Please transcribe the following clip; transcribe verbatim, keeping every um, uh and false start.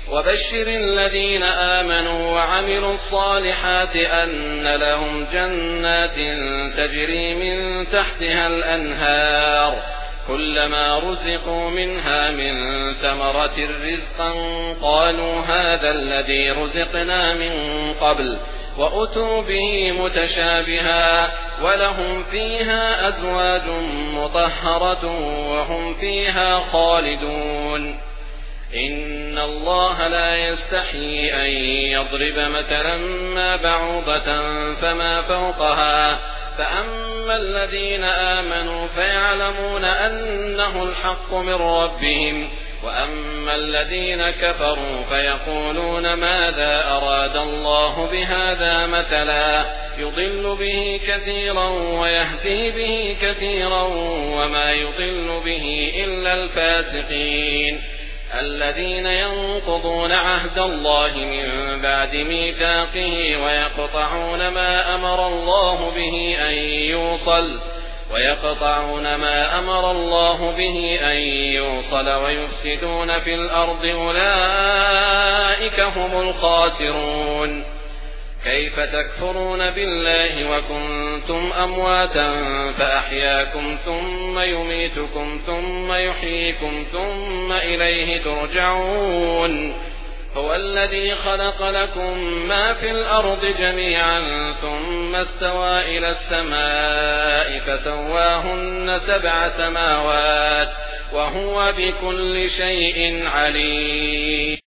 وبشر الذين آمنوا وعملوا الصالحات أن لهم جنات تجري من تحتها الأنهار كلما رزقوا منها من ثمرة رزقا قالوا هذا الذي رزقنا من قبل وأتوا به متشابها ولهم فيها أزواج مطهرة وهم فيها خالدون. إن الله لا يستحيي أن يضرب مثلا ما بعوضة فما فوقها فأما الذين آمنوا فيعلمون أنه الحق من ربهم وأما الذين كفروا فيقولون ماذا أراد الله بهذا مثلا يضل به كثيرا ويهدي به كثيرا وما يضل به إلا الفاسقين الذين ينقضون عهد الله من بعد ميثاقه ويقطعون ما أمر الله به أن يوصل ويقطعون ما أمر الله به أن يوصل ويفسدون في الأرض أولئك هم الخاسرون. كيف تكفرون بالله وكنتم أمواتا فأحياكم ثم يميتكم ثم يحييكم ثم إليه ترجعون. هو الذي خلق لكم ما في الأرض جميعا ثم استوى إلى السماء فسواهن سبع سماوات وهو بكل شيء عليم.